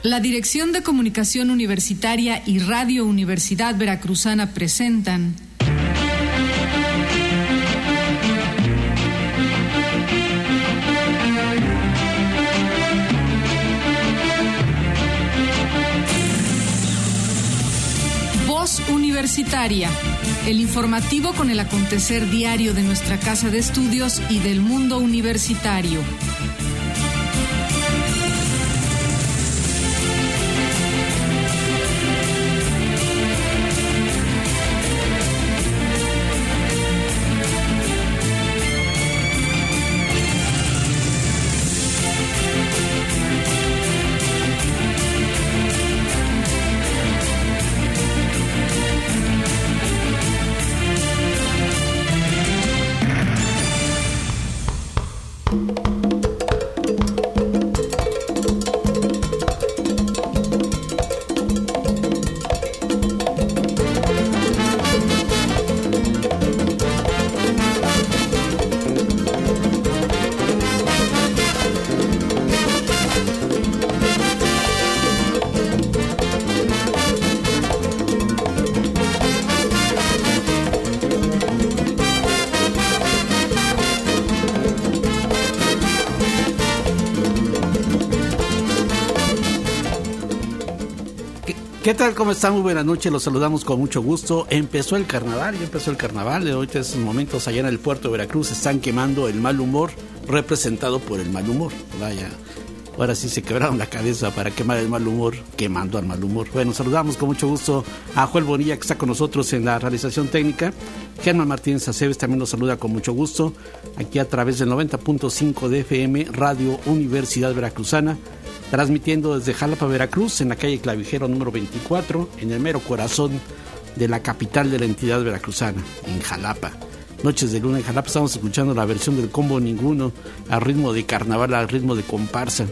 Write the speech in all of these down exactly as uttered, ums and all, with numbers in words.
La Dirección de Comunicación Universitaria y Radio Universidad Veracruzana presentan Voz Universitaria, el informativo con el acontecer diario de nuestra casa de estudios y del mundo universitario. ¿Qué tal? ¿Cómo están? Muy buenas noches, los saludamos con mucho gusto. Empezó el carnaval, ya empezó el carnaval. Ahorita en estos momentos allá en el puerto de Veracruz están quemando el mal humor, representado por el mal humor. Vaya, ahora sí se quebraron la cabeza para quemar el mal humor, quemando al mal humor. Bueno, saludamos con mucho gusto a Joel Bonilla, que está con nosotros en la realización técnica. Germán Martínez Aceves también nos saluda con mucho gusto, aquí a través del noventa punto cinco de F M, Radio Universidad Veracruzana, transmitiendo desde Jalapa, Veracruz, en la calle Clavijero número veinticuatro, en el mero corazón de la capital de la entidad veracruzana, en Jalapa. Noches de luna en Jalapa, estamos escuchando la versión del Combo Ninguno, a ritmo de carnaval, a ritmo de comparsa,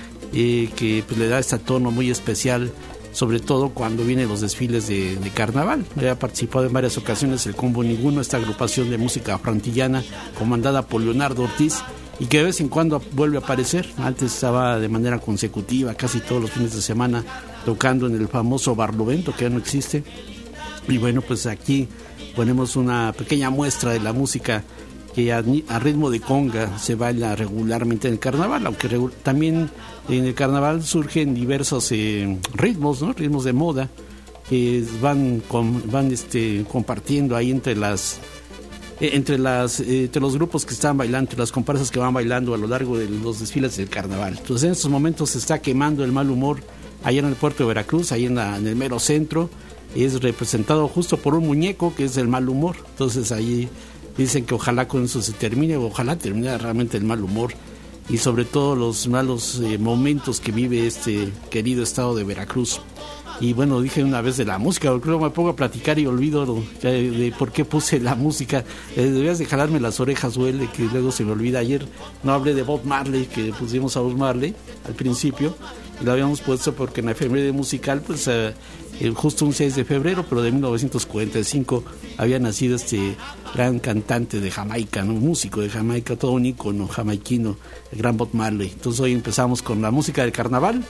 eh, que pues, le da este tono muy especial, sobre todo cuando vienen los desfiles de, de carnaval. Ha participado en varias ocasiones el Combo Ninguno, esta agrupación de música frantillana, comandada por Leonardo Ortiz, y que de vez en cuando vuelve a aparecer. Antes estaba de manera consecutiva, casi todos los fines de semana, tocando en el famoso Barlovento, que ya no existe. Y bueno, pues aquí ponemos una pequeña muestra de la música que a, a ritmo de conga se baila regularmente en el carnaval, aunque regu- también en el carnaval surgen diversos eh, ritmos, ¿no? Ritmos de moda que van, con, van este, compartiendo ahí entre las entre las eh, entre los grupos que están bailando, entre las comparsas que van bailando a lo largo de los desfiles del carnaval. Entonces en estos momentos se está quemando el mal humor allá en el puerto de Veracruz, ahí en, la, en el mero centro. Es representado justo por un muñeco que es el mal humor. Entonces ahí dicen que ojalá con eso se termine, ojalá termine realmente el mal humor y sobre todo los malos eh, momentos que vive este querido estado de Veracruz. Y bueno, dije una vez de la música, porque luego me pongo a platicar y olvido de, de por qué puse la música. Eh, debías de jalarme las orejas, Joel, que luego se me olvida. Ayer no hablé de Bob Marley, que pusimos a Bob Marley al principio, y lo habíamos puesto porque en la efeméride musical, pues eh, justo un seis de febrero, pero de mil novecientos cuarenta y cinco, había nacido este gran cantante de Jamaica, ¿no? Músico de Jamaica, todo un ícono jamaiquino, el gran Bob Marley. Entonces hoy empezamos con la música del carnaval.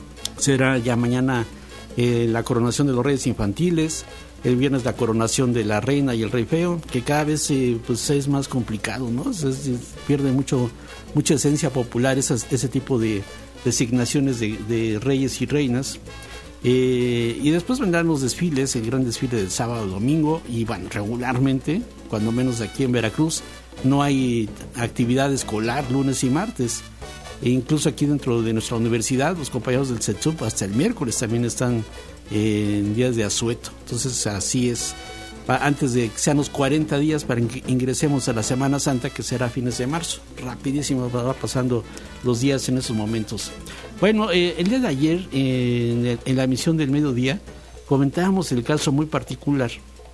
Será ya mañana Eh, la coronación de los reyes infantiles, el viernes la coronación de la reina y el rey feo, que cada vez eh, pues es más complicado, ¿no? Es, es, pierde mucho mucha esencia popular esas, ese tipo de designaciones de, de reyes y reinas. Eh, y después vendrán los desfiles, el gran desfile del sábado y domingo, y bueno, regularmente, cuando menos aquí en Veracruz, no hay actividad escolar lunes y martes. E incluso aquí dentro de nuestra universidad, los compañeros del CETSUP hasta el miércoles también están eh, en días de asueto. Entonces así es, antes de que sean los cuarenta días para que ingresemos a la Semana Santa, que será a fines de marzo. Rapidísimo va pasando los días en esos momentos. Bueno, eh, el día de ayer, eh, en, el, en la emisión del mediodía, comentábamos el caso muy particular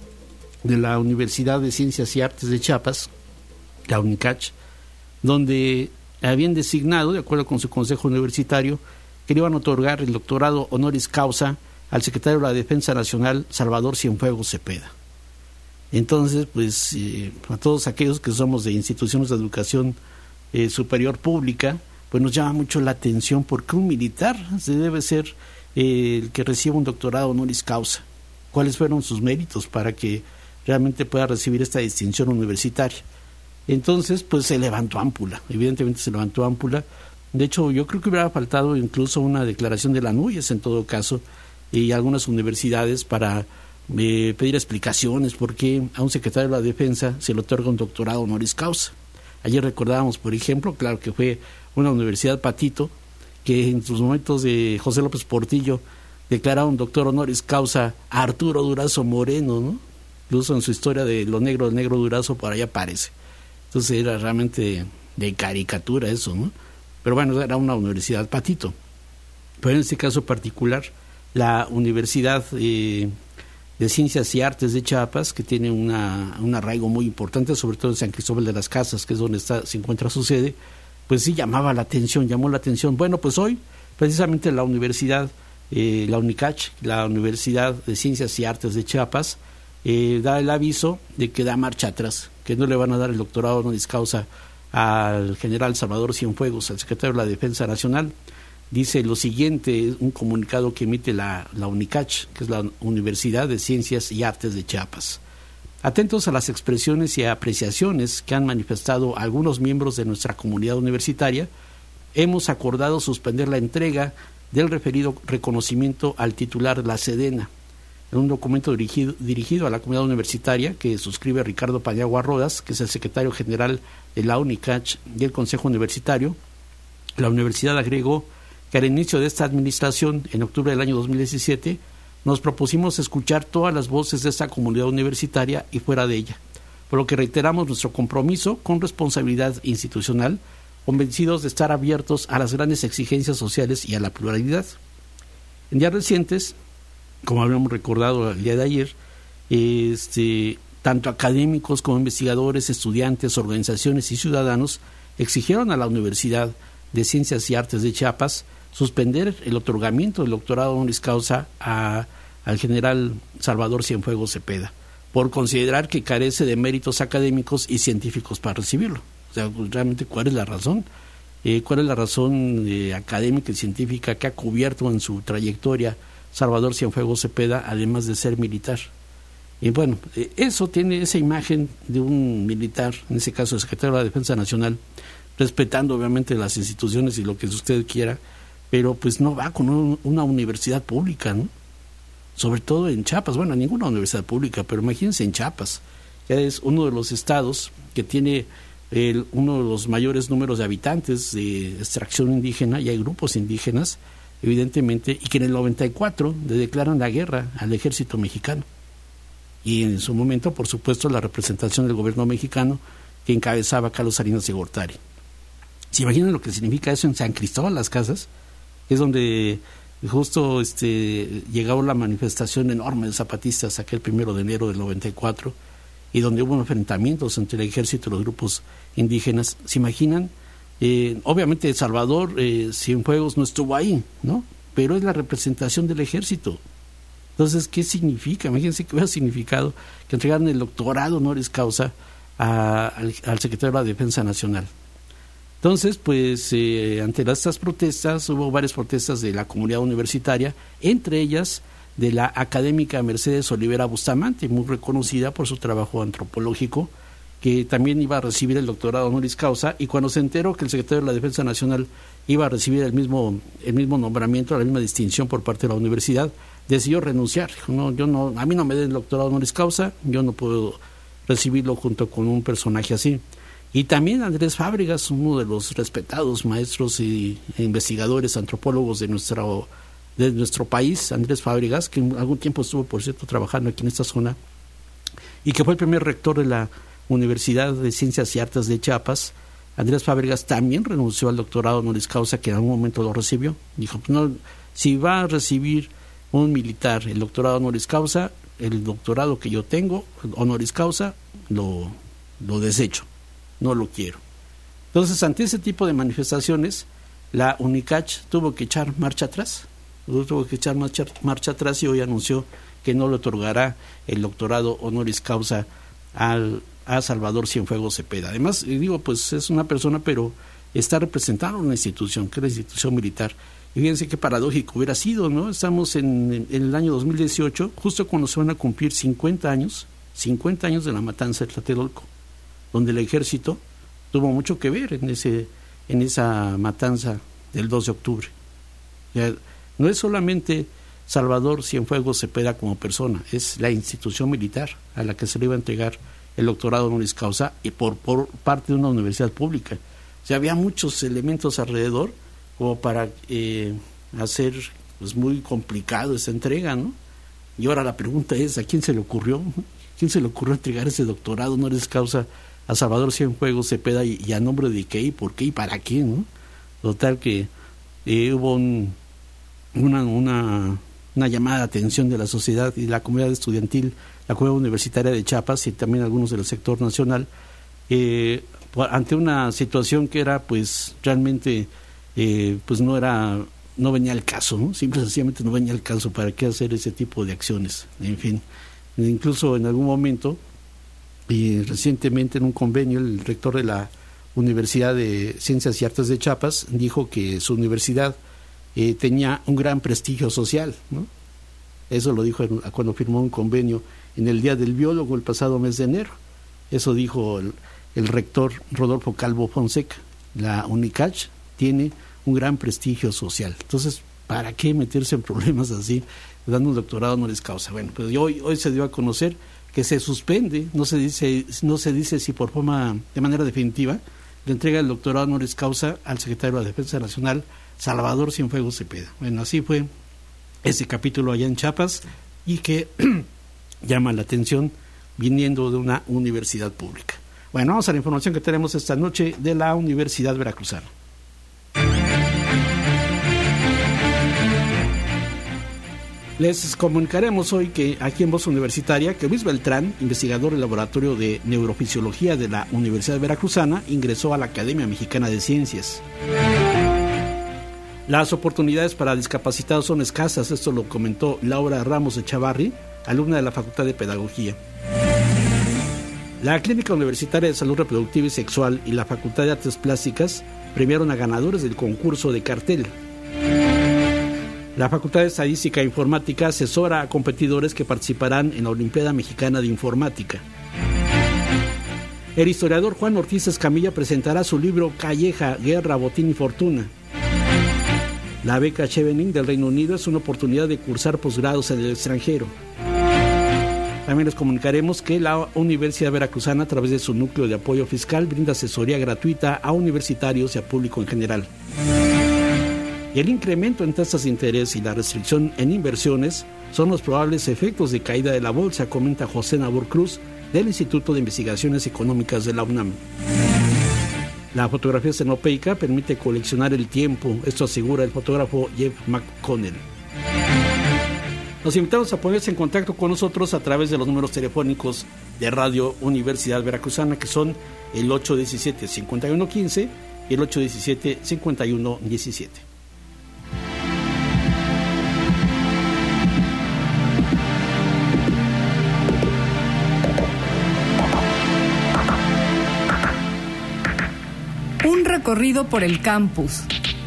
de la Universidad de Ciencias y Artes de Chiapas, la UNICACH, donde habían designado, de acuerdo con su consejo universitario, que le iban a otorgar el doctorado honoris causa al secretario de la Defensa Nacional, Salvador Cienfuegos Cepeda. Entonces, pues, eh, a todos aquellos que somos de instituciones de educación eh, superior pública, pues nos llama mucho la atención porque un militar se debe ser eh, el que reciba un doctorado honoris causa. ¿Cuáles fueron sus méritos para que realmente pueda recibir esta distinción universitaria? Entonces, pues se levantó ámpula, evidentemente se levantó ámpula. De hecho, yo creo que hubiera faltado incluso una declaración de la NUYES en todo caso, y algunas universidades para eh, pedir explicaciones por qué a un secretario de la Defensa se le otorga un doctorado honoris causa. Ayer recordábamos, por ejemplo, claro que fue una universidad patito, que en sus momentos de José López Portillo declaraba un doctor honoris causa a Arturo Durazo Moreno, ¿no? Incluso en su historia de lo negro, el negro Durazo, por ahí aparece. Entonces era realmente de, de caricatura eso, ¿no? Pero bueno, era una universidad patito. Pero en este caso particular, la Universidad eh, de Ciencias y Artes de Chiapas, que tiene una, un arraigo muy importante, sobre todo en San Cristóbal de las Casas, que es donde está, se encuentra su sede, pues sí llamaba la atención, llamó la atención. Bueno, pues hoy, precisamente la universidad, eh, la UNICACH, la Universidad de Ciencias y Artes de Chiapas, eh, da el aviso de que da marcha atrás, que no le van a dar el doctorado honoris causa al general Salvador Cienfuegos, al secretario de la Defensa Nacional. Dice lo siguiente, un comunicado que emite la, la UNICACH, que es la Universidad de Ciencias y Artes de Chiapas. Atentos a las expresiones y apreciaciones que han manifestado algunos miembros de nuestra comunidad universitaria, hemos acordado suspender la entrega del referido reconocimiento al titular de la Sedena. En un documento dirigido, dirigido a la comunidad universitaria que suscribe Ricardo Paniagua Rodas, que es el secretario general de la UNICACH y el Consejo Universitario, la universidad agregó que al inicio de esta administración, en octubre del año dos mil diecisiete, nos propusimos escuchar todas las voces de esta comunidad universitaria y fuera de ella, por lo que reiteramos nuestro compromiso con responsabilidad institucional, convencidos de estar abiertos a las grandes exigencias sociales y a la pluralidad. En días recientes, como habíamos recordado el día de ayer, este, tanto académicos como investigadores, estudiantes, organizaciones y ciudadanos exigieron a la Universidad de Ciencias y Artes de Chiapas suspender el otorgamiento del doctorado honoris causa a, al general Salvador Cienfuegos Cepeda, por considerar que carece de méritos académicos y científicos para recibirlo. O sea, realmente, ¿cuál es la razón? Eh, ¿Cuál es la razón eh, académica y científica que ha cubierto en su trayectoria Salvador Cienfuegos Cepeda, además de ser militar? Y bueno, eh, eso tiene esa imagen de un militar, en ese caso el secretario de la Defensa Nacional, respetando obviamente las instituciones y lo que usted quiera, pero pues no va con un, una universidad pública, ¿no? Sobre todo en Chiapas, bueno, ninguna universidad pública, pero imagínense en Chiapas, ya es uno de los estados que tiene el, uno de los mayores números de habitantes de extracción indígena, y hay grupos indígenas, evidentemente, y que en el noventa y cuatro le declaran la guerra al ejército mexicano. Y en su momento, por supuesto, la representación del gobierno mexicano que encabezaba Carlos Salinas de Gortari. ¿Se imaginan lo que significa eso en San Cristóbal Las Casas? Es donde justo este, llegaba la manifestación enorme de zapatistas aquel primero de enero del noventa y cuatro, y donde hubo enfrentamientos entre el ejército y los grupos indígenas. ¿Se imaginan? Eh, obviamente Salvador eh, Cienfuegos no estuvo ahí, ¿no? Pero es la representación del ejército. Entonces, ¿qué significa? Imagínense que hubiera significado que entregaran el doctorado honoris causa a, al, al secretario de la Defensa Nacional. Entonces, pues, eh, ante estas protestas, hubo varias protestas de la comunidad universitaria, entre ellas de la académica Mercedes Olivera Bustamante, muy reconocida por su trabajo antropológico, que también iba a recibir el doctorado honoris causa, y cuando se enteró que el secretario de la Defensa Nacional iba a recibir el mismo, el mismo nombramiento, la misma distinción por parte de la universidad, decidió renunciar. Dijo, no, yo no, a mí no me den el doctorado honoris causa, yo no puedo recibirlo junto con un personaje así. Y también Andrés Fábregas, uno de los respetados maestros y, e investigadores, antropólogos de nuestro, de nuestro país, Andrés Fábregas, que en algún tiempo estuvo, por cierto, trabajando aquí en esta zona, y que fue el primer rector de la Universidad de Ciencias y Artes de Chiapas. Andrés Fábregas también renunció al doctorado honoris causa, que en algún momento lo recibió. Dijo, no, si va a recibir un militar el doctorado honoris causa, el doctorado que yo tengo, honoris causa, lo, lo desecho. No lo quiero. Entonces, ante ese tipo de manifestaciones, la UNICACH tuvo que echar marcha atrás, tuvo que echar marcha, marcha atrás y hoy anunció que no le otorgará el doctorado honoris causa al, a Salvador Cienfuegos Cepeda. Además, digo, pues es una persona, pero está representando una institución, que es la institución militar. Y fíjense qué paradójico hubiera sido, ¿no? Estamos en, en el año dos mil dieciocho, justo cuando se van a cumplir cincuenta años, cincuenta años de la matanza de Tlatelolco, donde el ejército tuvo mucho que ver en ese en esa matanza del dos de octubre. Ya, no es solamente Salvador Cienfuegos Cepeda como persona, es la institución militar a la que se le iba a entregar el doctorado honoris causa y por, por parte de una universidad pública. O sea, había muchos elementos alrededor como para eh, hacer pues muy complicado esa entrega, ¿no? Y ahora la pregunta es, ¿a quién se le ocurrió? ¿Quién se le ocurrió entregar ese doctorado honoris causa a Salvador Cienfuegos Cepeda y, y a nombre de qué y por qué y para qué, ¿no? Total que eh, hubo un, una, una, una llamada de atención de la sociedad y la comunidad estudiantil, la comunidad universitaria de Chiapas y también algunos del sector nacional, eh, ante una situación que era pues realmente eh, pues no era no venía al caso, ¿no? Simple y sencillamente no venía al caso. ¿Para qué hacer ese tipo de acciones? En fin, incluso en algún momento y recientemente en un convenio el rector de la Universidad de Ciencias y Artes de Chiapas dijo que su universidad eh, tenía un gran prestigio social, ¿no? Eso lo dijo en, cuando firmó un convenio en el Día del Biólogo el pasado mes de enero. Eso dijo el, el rector Rodolfo Calvo Fonseca. La UNICACH tiene un gran prestigio social. Entonces, ¿para qué meterse en problemas así, dando un doctorado honoris causa? Bueno, pues hoy, hoy se dio a conocer que se suspende, no se dice no se dice si por forma, de manera definitiva, le entrega el doctorado honoris causa al secretario de la Defensa Nacional, Salvador Cienfuegos Cepeda. Bueno, así fue ese capítulo allá en Chiapas y que llama la atención viniendo de una universidad pública. Bueno, vamos a la información que tenemos esta noche de la Universidad Veracruzana. Les comunicaremos hoy que aquí en Voz Universitaria que Luis Beltrán, investigador del Laboratorio de Neurofisiología de la Universidad Veracruzana, ingresó a la Academia Mexicana de Ciencias. Las oportunidades para discapacitados son escasas, esto lo comentó Laura Ramos Echavarri, alumna de la Facultad de Pedagogía. La Clínica Universitaria de Salud Reproductiva y Sexual y la Facultad de Artes Plásticas premiaron a ganadores del concurso de cartel. La Facultad de Estadística e Informática asesora a competidores que participarán en la Olimpiada Mexicana de Informática. El historiador Juan Ortiz Escamilla presentará su libro Calleja, Guerra, Botín y Fortuna. La beca Chevening del Reino Unido es una oportunidad de cursar posgrados en el extranjero. También les comunicaremos que la Universidad Veracruzana, a través de su núcleo de apoyo fiscal, brinda asesoría gratuita a universitarios y a público en general. Y el incremento en tasas de interés y la restricción en inversiones son los probables efectos de caída de la bolsa, comenta José Nabor Cruz, del Instituto de Investigaciones Económicas de la UNAM. La fotografía cenopeica permite coleccionar el tiempo, esto asegura el fotógrafo Jeff McConnell. Los invitamos a ponerse en contacto con nosotros a través de los números telefónicos de Radio Universidad Veracruzana, que son el ocho uno siete, cinco uno uno cinco y el ocho uno siete, cinco uno uno siete. Un recorrido por el campus.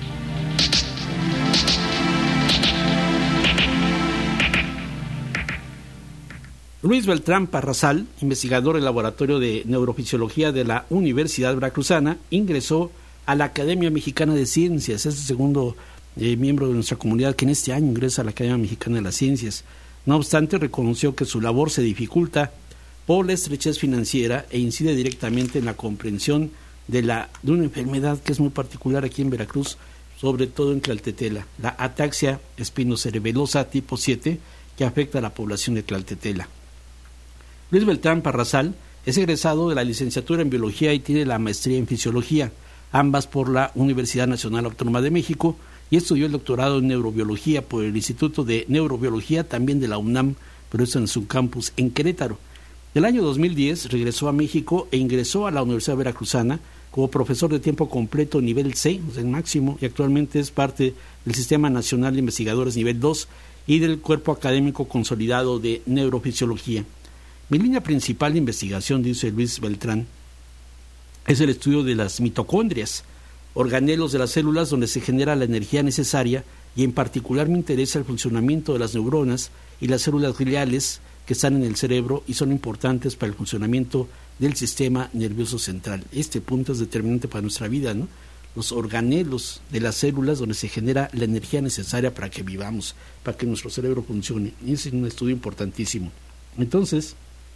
Luis Beltrán Parrazal, investigador del Laboratorio de Neurofisiología de la Universidad Veracruzana, ingresó a la Academia Mexicana de Ciencias. Es el segundo eh, miembro de nuestra comunidad que en este año ingresa a la Academia Mexicana de las Ciencias. No obstante, reconoció que su labor se dificulta por la estrechez financiera e incide directamente en la comprensión de, la, de una enfermedad que es muy particular aquí en Veracruz, sobre todo en Tlaltetela, la ataxia espinocerebelosa tipo siete, que afecta a la población de Tlaltetela. Luis Beltrán Parrazal es egresado de la licenciatura en Biología y tiene la maestría en Fisiología, ambas por la Universidad Nacional Autónoma de México, y estudió el doctorado en Neurobiología por el Instituto de Neurobiología, también de la UNAM, pero eso en su campus en Querétaro. En el año dos mil diez regresó a México e ingresó a la Universidad Veracruzana como profesor de tiempo completo nivel C, o sea, el máximo, y actualmente es parte del Sistema Nacional de Investigadores nivel dos y del Cuerpo Académico Consolidado de Neurofisiología. Mi línea principal de investigación, dice Luis Beltrán, es el estudio de las mitocondrias, organelos de las células donde se genera la energía necesaria, y en particular me interesa el funcionamiento de las neuronas y las células gliales que están en el cerebro y son importantes para el funcionamiento del sistema nervioso central. Este punto es determinante para nuestra vida, ¿no? Los organelos de las células donde se genera la energía necesaria para que vivamos, para que nuestro cerebro funcione. Y ese es un estudio importantísimo. Entonces,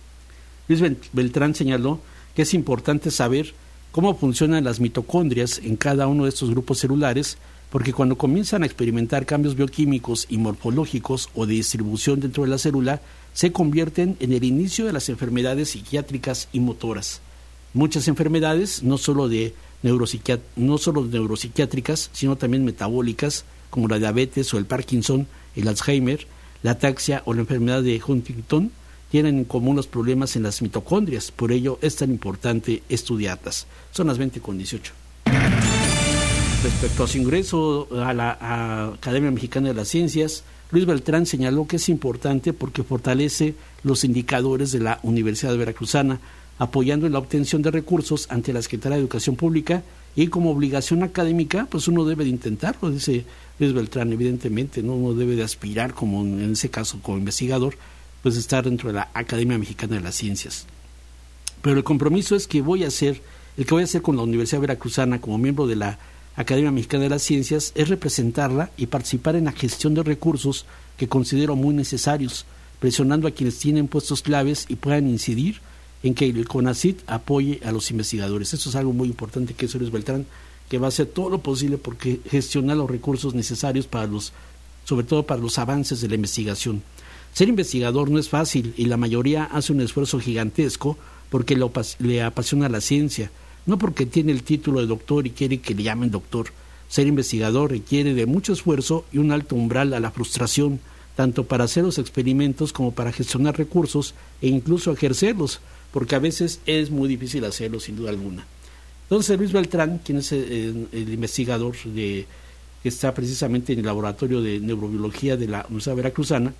Luis Beltrán señaló que es importante saber cómo funcionan las mitocondrias en cada uno de estos grupos celulares, porque cuando comienzan a experimentar cambios bioquímicos y morfológicos o de distribución dentro de la célula, se convierten en el inicio de las enfermedades psiquiátricas y motoras. Muchas enfermedades, no solo de neuropsiquiat- no solo neuropsiquiátricas, sino también metabólicas, como la diabetes o el Parkinson, el Alzheimer, la ataxia o la enfermedad de Huntington, tienen en común los problemas en las mitocondrias. Por ello es tan importante estudiarlas. Son las veinte con dieciocho. Respecto a su ingreso a la a Academia Mexicana de las Ciencias, Luis Beltrán señaló que es importante porque fortalece los indicadores de la Universidad Veracruzana, apoyando en la obtención de recursos ante la Secretaría de Educación Pública, y como obligación académica, pues uno debe de intentarlo, dice Luis Beltrán, evidentemente, ¿no? Uno debe de aspirar, como en ese caso como investigador, pues estar dentro de la Academia Mexicana de las Ciencias. Pero el compromiso es que voy a hacer, el que voy a hacer con la Universidad Veracruzana como miembro de la Academia Mexicana de las Ciencias es representarla y participar en la gestión de recursos que considero muy necesarios, presionando a quienes tienen puestos claves y puedan incidir en que el CONACYT apoye a los investigadores. Eso es algo muy importante que es Luis Beltrán, que va a hacer todo lo posible porque gestionar los recursos necesarios para los, sobre todo para los avances de la investigación. Ser investigador no es fácil y la mayoría hace un esfuerzo gigantesco porque le, le apasiona la ciencia, no porque tiene el título de doctor y quiere que le llamen doctor. Ser investigador requiere de mucho esfuerzo y un alto umbral a la frustración, tanto para hacer los experimentos como para gestionar recursos e incluso ejercerlos, porque a veces es muy difícil hacerlo, sin duda alguna. Entonces Luis Beltrán, quien es el, el investigador de, que está precisamente en el laboratorio de neurobiología de la Universidad Veracruzana,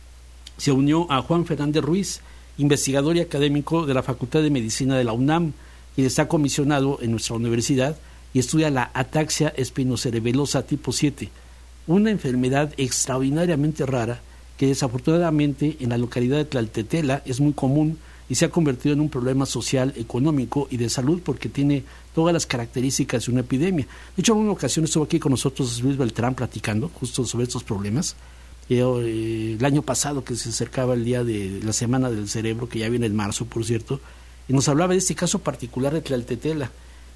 se unió a Juan Fernández Ruiz, investigador y académico de la Facultad de Medicina de la UNAM, quien está comisionado en nuestra universidad y estudia la ataxia espinocerebelosa tipo siete, una enfermedad extraordinariamente rara que desafortunadamente en la localidad de Tlaltetela es muy común y se ha convertido en un problema social, económico y de salud porque tiene todas las características de una epidemia. De hecho, en una ocasión estuvo aquí con nosotros Luis Beltrán platicando justo sobre estos problemas. Eh, el año pasado, que se acercaba el día de la Semana del Cerebro, que ya viene en marzo, por cierto, y nos hablaba de este caso particular de Tlaltetela.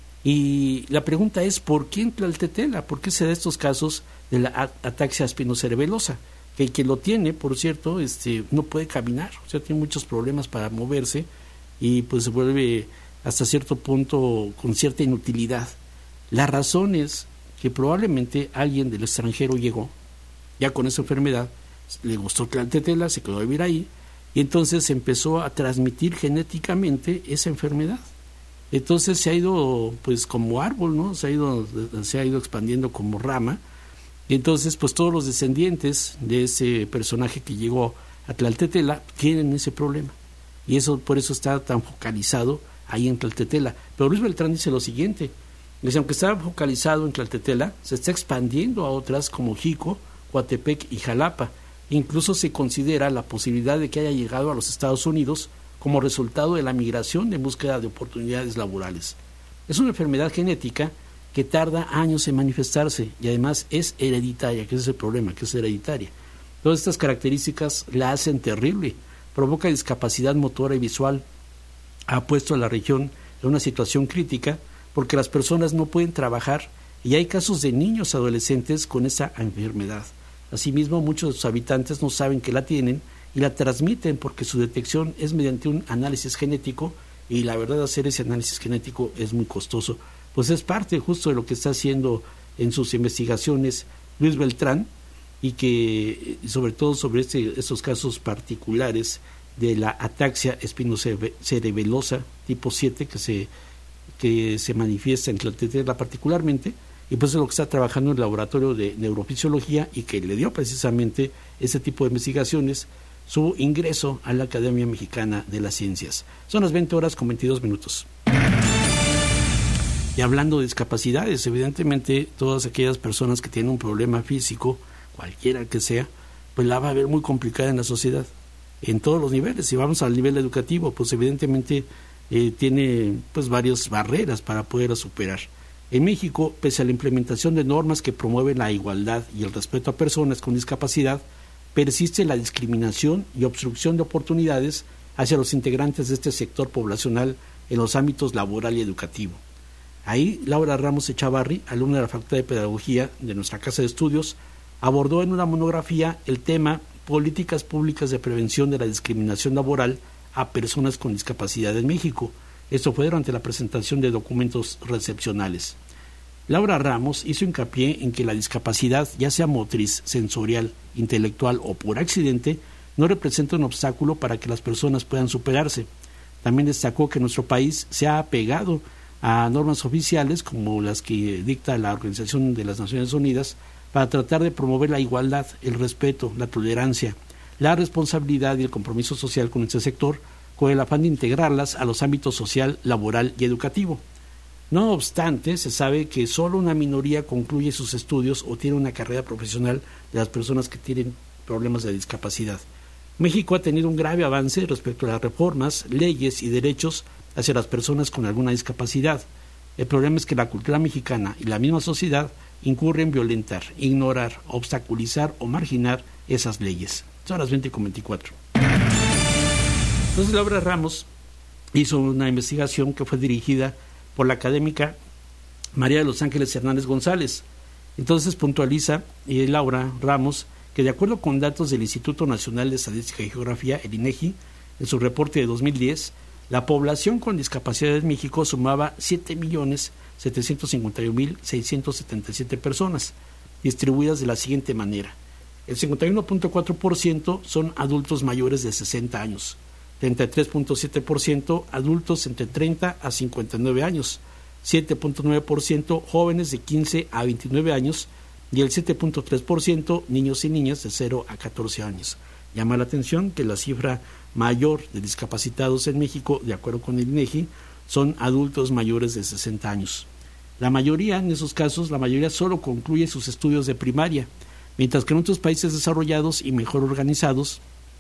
Y la pregunta es, ¿por qué en Tlaltetela? ¿Por qué se da estos casos de la ataxia espinocerebelosa? Que el que lo tiene, por cierto, este, no puede caminar, o sea, tiene muchos problemas para moverse y pues se vuelve hasta cierto punto con cierta inutilidad. La razón es que probablemente alguien del extranjero llegó ya con esa enfermedad, le gustó Tlaltetela, se quedó a vivir ahí y entonces empezó a transmitir genéticamente esa enfermedad. Entonces se ha ido pues como árbol, ¿no? Se ha ido, se ha ido expandiendo como rama. Y entonces, pues todos los descendientes de ese personaje que llegó a Tlaltetela tienen ese problema. Y eso por eso está tan focalizado ahí en Tlaltetela. Pero Luis Beltrán dice lo siguiente, dice, aunque está focalizado en Tlaltetela, se está expandiendo a otras como Jico, Coatepec y Jalapa. Incluso se considera la posibilidad de que haya llegado a los Estados Unidos como resultado de la migración en búsqueda de oportunidades laborales. Es una enfermedad genética que tarda años en manifestarse y además es hereditaria, que ese es el problema, que es hereditaria. Todas estas características la hacen terrible, provoca discapacidad motora y visual, ha puesto a la región en una situación crítica porque las personas no pueden trabajar y hay casos de niños adolescentes con esa enfermedad. Asimismo, muchos de sus habitantes no saben que la tienen y la transmiten porque su detección es mediante un análisis genético y la verdad hacer ese análisis genético es muy costoso. Pues es parte justo de lo que está haciendo en sus investigaciones Luis Beltrán y que sobre todo sobre este, estos casos particulares de la ataxia espinocerebelosa tipo siete que se, que se manifiesta en Tlaltetela particularmente y pues es lo que está trabajando en el laboratorio de neurofisiología y que le dio precisamente ese tipo de investigaciones su ingreso a la Academia Mexicana de las Ciencias. Son las veinte horas con veintidós minutos. Y hablando de discapacidades, evidentemente todas aquellas personas que tienen un problema físico, cualquiera que sea, pues la va a ver muy complicada en la sociedad, en todos los niveles. Si vamos al nivel educativo, pues evidentemente eh, tiene pues varias barreras para poder superar. En México, pese a la implementación de normas que promueven la igualdad y el respeto a personas con discapacidad, persiste la discriminación y obstrucción de oportunidades hacia los integrantes de este sector poblacional en los ámbitos laboral y educativo. Ahí, Laura Ramos Echavarri, alumna de la Facultad de Pedagogía de nuestra Casa de Estudios, abordó en una monografía el tema Políticas Públicas de Prevención de la Discriminación Laboral a Personas con Discapacidad en México. Esto fue durante la presentación de documentos recepcionales. Laura Ramos hizo hincapié en que la discapacidad, ya sea motriz, sensorial, intelectual o por accidente, no representa un obstáculo para que las personas puedan superarse. También destacó que nuestro país se ha apegado a normas oficiales como las que dicta la Organización de las Naciones Unidas para tratar de promover la igualdad, el respeto, la tolerancia, la responsabilidad y el compromiso social con este sector, con el afán de integrarlas a los ámbitos social, laboral y educativo. No obstante, se sabe que solo una minoría concluye sus estudios o tiene una carrera profesional de las personas que tienen problemas de discapacidad. México ha tenido un grave avance respecto a las reformas, leyes y derechos hacia las personas con alguna discapacidad. El problema es que la cultura mexicana y la misma sociedad incurren en violentar, ignorar, obstaculizar o marginar esas leyes. Son las veinte con veinticuatro. Entonces Laura Ramos hizo una investigación que fue dirigida por la académica María de los Ángeles Hernández González. Entonces puntualiza eh, Laura Ramos que de acuerdo con datos del Instituto Nacional de Estadística y Geografía, el INEGI, en su reporte de dos mil diez, la población con discapacidad en México sumaba siete millones setecientos cincuenta y un mil seiscientos setenta y siete personas, distribuidas de la siguiente manera. El cincuenta y uno punto cuatro por ciento son adultos mayores de sesenta años, treinta y tres punto siete por ciento adultos entre treinta a cincuenta y nueve años, siete punto nueve por ciento jóvenes de quince a veintinueve años y el siete punto tres por ciento niños y niñas de cero a catorce años. Llama la atención que la cifra mayor de discapacitados en México, de acuerdo con el INEGI, son adultos mayores de sesenta años. La mayoría, en esos casos, la mayoría solo concluye sus estudios de primaria, mientras que en otros países desarrollados y mejor organizados,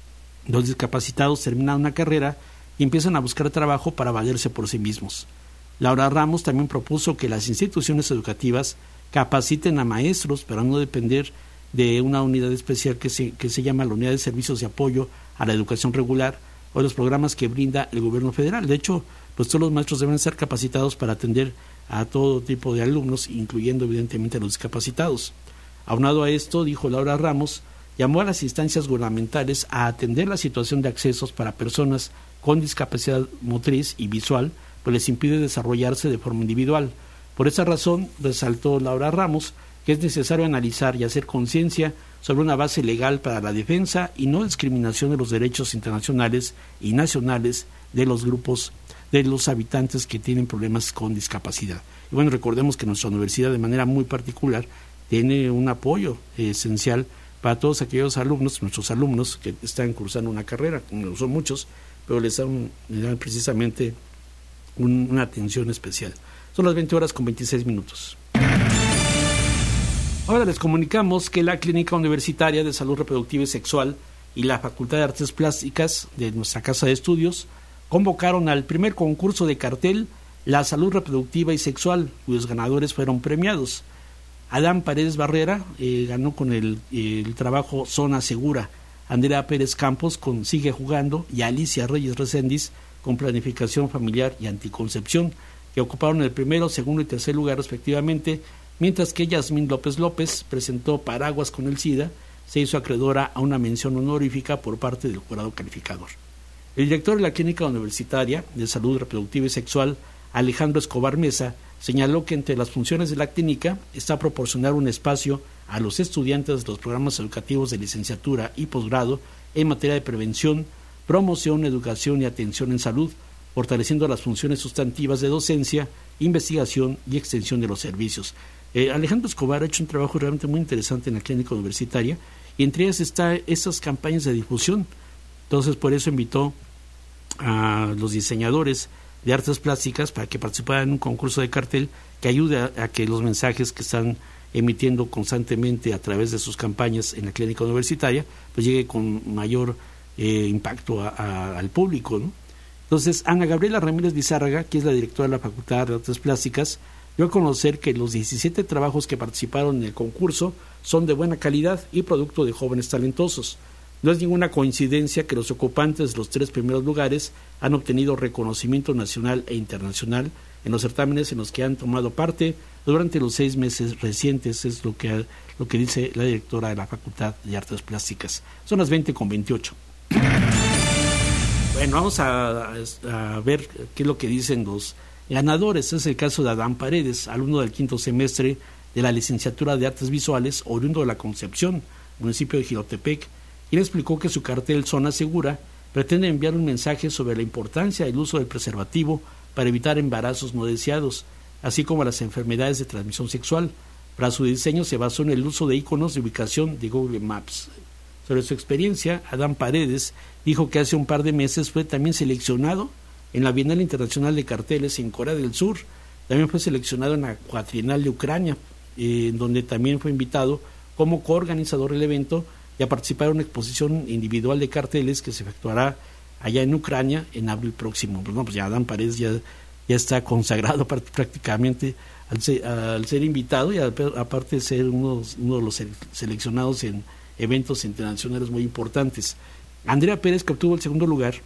los discapacitados terminan una carrera y empiezan a buscar trabajo para valerse por sí mismos. Laura Ramos también propuso que las instituciones educativas capaciten a maestros para no depender de una unidad especial que se, que se llama la Unidad de Servicios de Apoyo a la Educación Regular o los programas que brinda el gobierno federal. De hecho, pues todos los maestros deben ser capacitados para atender a todo tipo de alumnos, incluyendo evidentemente a los discapacitados. Aunado a esto, dijo Laura Ramos, llamó a las instancias gubernamentales a atender la situación de accesos para personas con discapacidad motriz y visual, pues les impide desarrollarse de forma individual. Por esa razón, resaltó Laura Ramos, que es necesario analizar y hacer conciencia sobre una base legal para la defensa y no discriminación de los derechos internacionales y nacionales de los grupos de los habitantes que tienen problemas con discapacidad. Y bueno, recordemos que nuestra universidad de manera muy particular tiene un apoyo eh, esencial para todos aquellos alumnos, nuestros alumnos que están cursando una carrera, no son muchos, pero les dan, les dan precisamente un, una atención especial. Son las veinte horas con veintiséis minutos. Ahora les comunicamos que la Clínica Universitaria de Salud Reproductiva y Sexual y la Facultad de Artes Plásticas de nuestra Casa de Estudios convocaron al primer concurso de cartel La Salud Reproductiva y Sexual, cuyos ganadores fueron premiados. Adán Paredes Barrera eh, ganó con el, el trabajo Zona Segura, Andrea Pérez Campos con Sigue Jugando y Alicia Reyes Recendis con Planificación Familiar y Anticoncepción, que ocuparon el primero, segundo y tercer lugar respectivamente, mientras que Yasmín López López presentó Paraguas con el SIDA, se hizo acreedora a una mención honorífica por parte del jurado calificador. El director de la Clínica Universitaria de Salud Reproductiva y Sexual, Alejandro Escobar Mesa, señaló que entre las funciones de la clínica está proporcionar un espacio a los estudiantes de los programas educativos de licenciatura y posgrado en materia de prevención, promoción, educación y atención en salud, fortaleciendo las funciones sustantivas de docencia, investigación y extensión de los servicios. Eh, Alejandro Escobar ha hecho un trabajo realmente muy interesante en la clínica universitaria y entre ellas están estas campañas de difusión. Entonces por eso invitó a los diseñadores de artes plásticas para que participaran en un concurso de cartel que ayude a, a que los mensajes que están emitiendo constantemente a través de sus campañas en la clínica universitaria, pues llegue con mayor eh, impacto a, a, al público, ¿no? Entonces, Ana Gabriela Ramírez Lizárraga, que es la directora de la Facultad de Artes Plásticas, dio a conocer que los diecisiete trabajos que participaron en el concurso son de buena calidad y producto de jóvenes talentosos. No es ninguna coincidencia que los ocupantes de los tres primeros lugares han obtenido reconocimiento nacional e internacional en los certámenes en los que han tomado parte durante los seis meses recientes, es lo que, lo que dice la directora de la Facultad de Artes Plásticas. Son las veinte con veintiocho. Bueno, vamos a, a ver qué es lo que dicen los ganadores. Es el caso de Adán Paredes, alumno del quinto semestre de la licenciatura de Artes Visuales, oriundo de La Concepción, municipio de Jilotepec, quien explicó que su cartel Zona Segura pretende enviar un mensaje sobre la importancia del uso del preservativo para evitar embarazos no deseados, así como las enfermedades de transmisión sexual. Para su diseño se basó en el uso de iconos de ubicación de Google Maps. Sobre su experiencia, Adán Paredes dijo que hace un par de meses fue también seleccionado en la Bienal Internacional de Carteles en Corea del Sur. También fue seleccionado en la Cuatrienal de Ucrania, eh, en donde también fue invitado como coorganizador del evento y a participar en una exposición individual de carteles que se efectuará allá en Ucrania en abril próximo. Pues no, pues ya Adán Paredes ya, ya está consagrado prácticamente al ser, al ser invitado y aparte de ser uno, uno de los seleccionados en eventos internacionales muy importantes. Andrea Pérez, que obtuvo el segundo lugar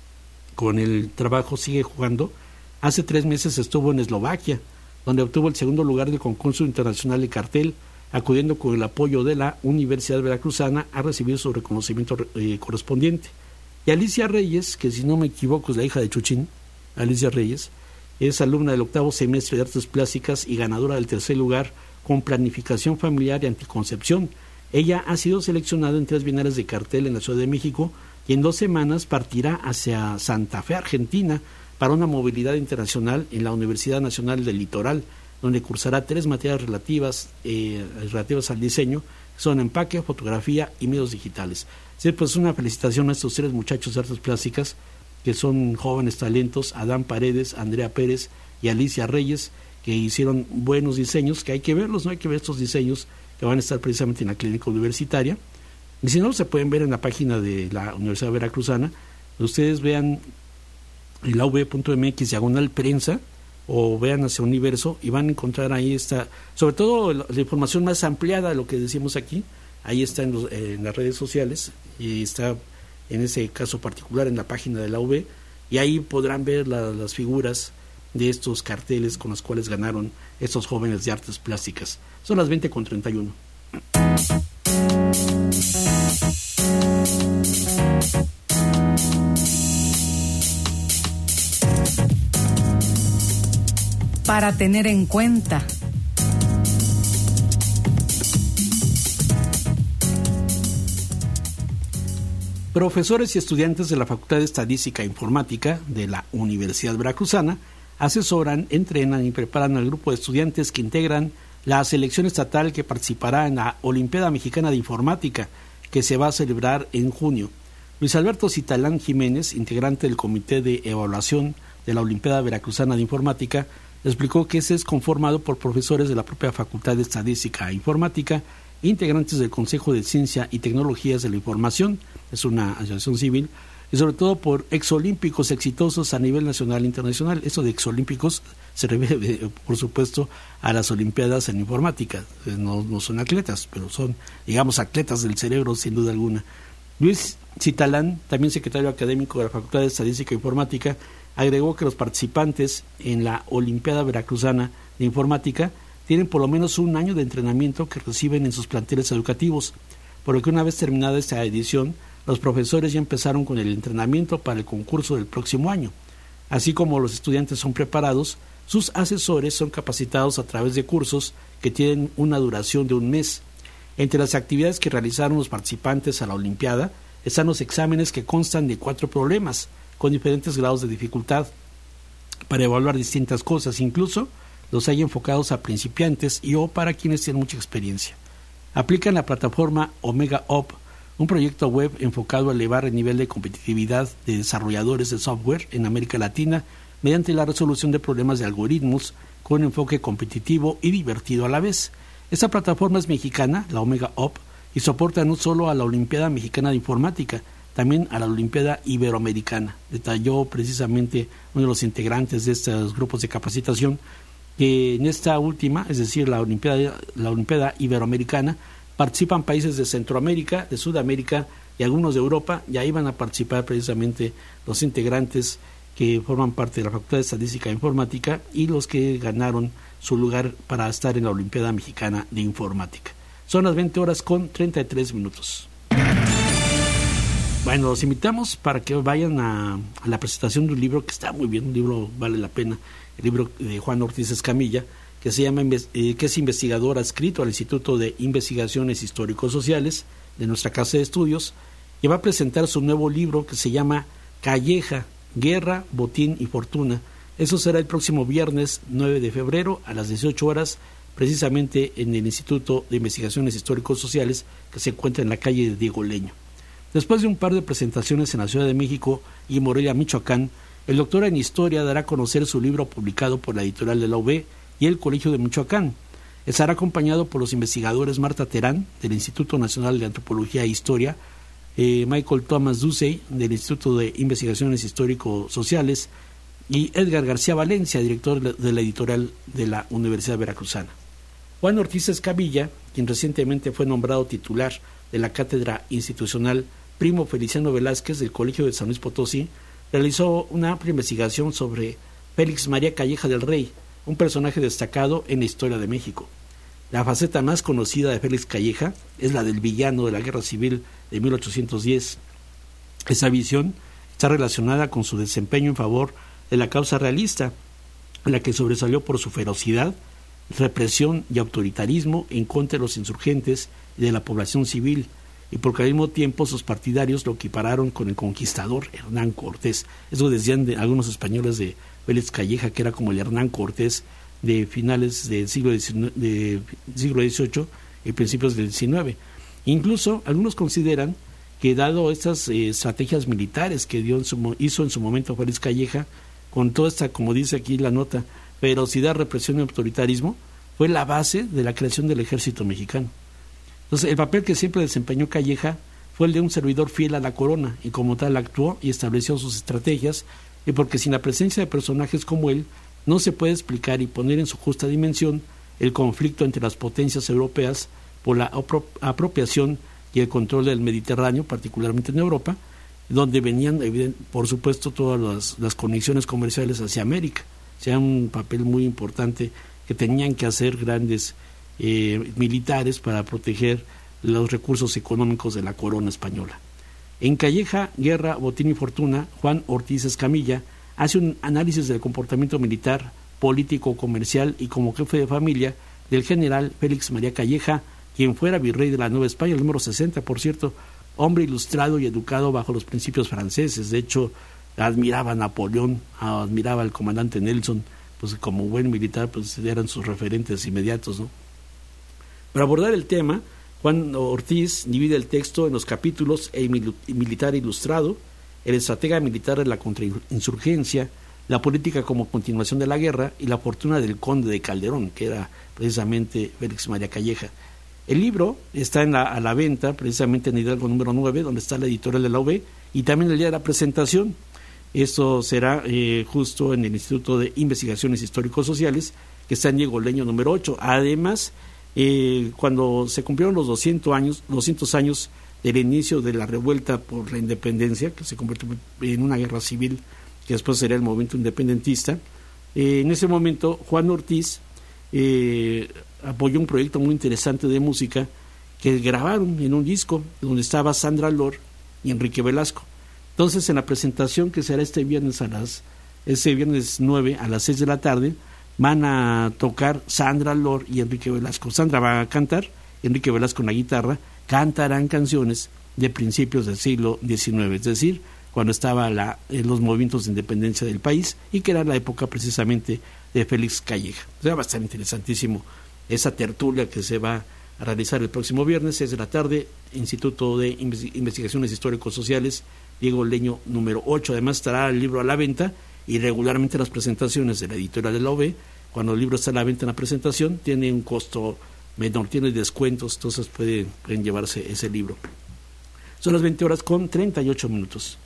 con el trabajo Sigue Jugando, hace tres meses estuvo en Eslovaquia, donde obtuvo el segundo lugar del concurso internacional de cartel, acudiendo con el apoyo de la Universidad Veracruzana a recibir su reconocimiento eh, correspondiente. Y Alicia Reyes, que si no me equivoco es la hija de Chuchín, Alicia Reyes, es alumna del octavo semestre de Artes Plásticas y ganadora del tercer lugar con planificación familiar y anticoncepción. Ella ha sido seleccionada en tres bienales de cartel en la Ciudad de México y en dos semanas partirá hacia Santa Fe, Argentina, para una movilidad internacional en la Universidad Nacional del Litoral, donde cursará tres materias relativas, eh, relativas al diseño, que son empaque, fotografía y medios digitales. Sí, pues una felicitación a estos tres muchachos de artes plásticas, que son jóvenes talentos, Adán Paredes, Andrea Pérez y Alicia Reyes, que hicieron buenos diseños, que hay que verlos, no hay que ver estos diseños que van a estar precisamente en la clínica universitaria. Y si no, se pueden ver en la página de la Universidad Veracruzana. Ustedes vean el a v punto m x diagonal prensa o vean hacia Universo y van a encontrar ahí esta, sobre todo la, la información más ampliada de lo que decimos aquí. Ahí está en, los, eh, en las redes sociales y está en ese caso particular en la página de la U B, y ahí podrán ver la, las figuras de estos carteles con los cuales ganaron estos jóvenes de artes plásticas. Son las veinte con treinta y uno. Para tener en cuenta. Profesores y estudiantes de la Facultad de Estadística e Informática de la Universidad Veracruzana asesoran, entrenan y preparan al grupo de estudiantes que integran la selección estatal que participará en la Olimpiada Mexicana de Informática, que se va a celebrar en junio. Luis Alberto Citalán Jiménez, integrante del Comité de Evaluación de la Olimpiada Veracruzana de Informática, explicó que ese es conformado por profesores de la propia Facultad de Estadística e Informática, integrantes del Consejo de Ciencia y Tecnologías de la Información, es una asociación civil, y sobre todo por exolímpicos exitosos a nivel nacional e internacional. Eso de exolímpicos se refiere, por supuesto, a las Olimpiadas en Informática. No, no son atletas, pero son, digamos, atletas del cerebro, sin duda alguna. Luis Citalán, también secretario académico de la Facultad de Estadística e Informática, agregó que los participantes en la Olimpiada Veracruzana de Informática tienen por lo menos un año de entrenamiento que reciben en sus planteles educativos, por lo que una vez terminada esta edición, los profesores ya empezaron con el entrenamiento para el concurso del próximo año. Así como los estudiantes son preparados, sus asesores son capacitados a través de cursos que tienen una duración de un mes. Entre las actividades que realizaron los participantes a la Olimpiada están los exámenes que constan de cuatro problemas, con diferentes grados de dificultad, para evaluar distintas cosas, incluso los hay enfocados a principiantes y o para quienes tienen mucha experiencia. Aplican la plataforma Omega Up, un proyecto web enfocado a elevar el nivel de competitividad de desarrolladores de software en América Latina, mediante la resolución de problemas de algoritmos con enfoque competitivo y divertido a la vez. Esta plataforma es mexicana, la Omega Up, y soporta no solo a la Olimpiada Mexicana de Informática, también a la Olimpiada Iberoamericana. Detalló precisamente uno de los integrantes de estos grupos de capacitación que en esta última, es decir, la Olimpiada, la Olimpiada Iberoamericana, participan países de Centroamérica, de Sudamérica y algunos de Europa, y ahí van a participar precisamente los integrantes que forman parte de la Facultad de Estadística e Informática y los que ganaron su lugar para estar en la Olimpiada Mexicana de Informática. Son las veinte horas con treinta y tres minutos. Bueno, los invitamos para que vayan a, a la presentación de un libro que está muy bien, un libro vale la pena, el libro de Juan Ortiz Escamilla, que se llama eh, que es investigador adscrito al Instituto de Investigaciones Histórico-Sociales de nuestra Casa de Estudios, y va a presentar su nuevo libro que se llama Calleja, Guerra, Botín y Fortuna. Eso será el próximo viernes nueve de febrero a las dieciocho horas, precisamente en el Instituto de Investigaciones Histórico-Sociales, que se encuentra en la calle de Diego Leño. Después de un par de presentaciones en la Ciudad de México y Morelia, Michoacán, el doctor en Historia dará a conocer su libro publicado por la editorial de la U B y el Colegio de Michoacán. Estará acompañado por los investigadores Marta Terán, del Instituto Nacional de Antropología e Historia, eh, Michael Thomas Ducey, del Instituto de Investigaciones Histórico-Sociales, y Edgar García Valencia, director de la editorial de la Universidad Veracruzana. Juan Ortiz Escamilla, quien recientemente fue nombrado titular de la Cátedra Institucional Primo Feliciano Velázquez del Colegio de San Luis Potosí, realizó una amplia investigación sobre Félix María Calleja del Rey, un personaje destacado en la historia de México. La faceta más conocida de Félix Calleja es la del villano de la Guerra Civil de mil ochocientos diez. Esa visión está relacionada con su desempeño en favor de la causa realista, en la que sobresalió por su ferocidad, represión y autoritarismo en contra de los insurgentes y de la población civil, y porque al mismo tiempo sus partidarios lo equipararon con el conquistador Hernán Cortés. Eso decían de algunos españoles de Félix Calleja, que era como el Hernán Cortés de finales del siglo diecinueve, de siglo dieciocho y principios del diecinueve. Incluso algunos consideran que, dado estas eh, estrategias militares que dio en su, hizo en su momento Félix Calleja, con toda esta, como dice aquí la nota, ferocidad, represión y autoritarismo, fue la base de la creación del ejército mexicano. Entonces, el papel que siempre desempeñó Calleja fue el de un servidor fiel a la corona, y como tal actuó y estableció sus estrategias, y porque sin la presencia de personajes como él, no se puede explicar y poner en su justa dimensión el conflicto entre las potencias europeas por la apro- apropiación y el control del Mediterráneo, particularmente en Europa, donde venían, por supuesto, todas las, las conexiones comerciales hacia América. O sea, un papel muy importante que tenían que hacer grandes eh, militares para proteger los recursos económicos de la corona española. En Calleja, Guerra, Botín y Fortuna, Juan Ortiz Escamilla hace un análisis del comportamiento militar, político, comercial y como jefe de familia del general Félix María Calleja, quien fuera virrey de la Nueva España, el número sesenta, por cierto, hombre ilustrado y educado bajo los principios franceses. De hecho, admiraba a Napoleón, admiraba al comandante Nelson, pues como buen militar, pues eran sus referentes inmediatos, ¿no? Para abordar el tema, Juan Ortiz divide el texto en los capítulos El militar ilustrado, el estratega militar de la contrainsurgencia, la política como continuación de la guerra y la fortuna del conde de Calderón, que era precisamente Félix María Calleja. El libro está en la, a la venta precisamente en Hidalgo número nueve, donde está la editorial de la U B, y también el día de la presentación. Esto será eh, justo en el Instituto de Investigaciones Histórico-Sociales, que está en Diego Leño número ocho. Además, eh, cuando se cumplieron los doscientos años, doscientos años del inicio de la revuelta por la independencia, que se convirtió en una guerra civil, que después sería el movimiento independentista, eh, en ese momento Juan Ortiz eh, apoyó un proyecto muy interesante de música que grabaron en un disco donde estaba Sandra Lor y Enrique Velasco. Entonces, en la presentación que será este viernes a las ese viernes nueve a las seis de la tarde, van a tocar Sandra Lor y Enrique Velasco. Sandra va a cantar, Enrique Velasco en la guitarra, cantarán canciones de principios del siglo diecinueve, es decir, cuando estaba la, en los movimientos de independencia del país, y que era la época precisamente de Félix Calleja. O sea, va a estar interesantísimo esa tertulia que se va a realizar el próximo viernes, seis de la tarde, Instituto de Investigaciones Histórico-Sociales, Diego Leño número ocho. Además estará el libro a la venta y regularmente las presentaciones de la editorial de la O V, cuando el libro está a la venta en la presentación, tiene un costo menor, tiene descuentos, entonces pueden, pueden llevarse ese libro. Son las veinte horas con treinta y ocho minutos.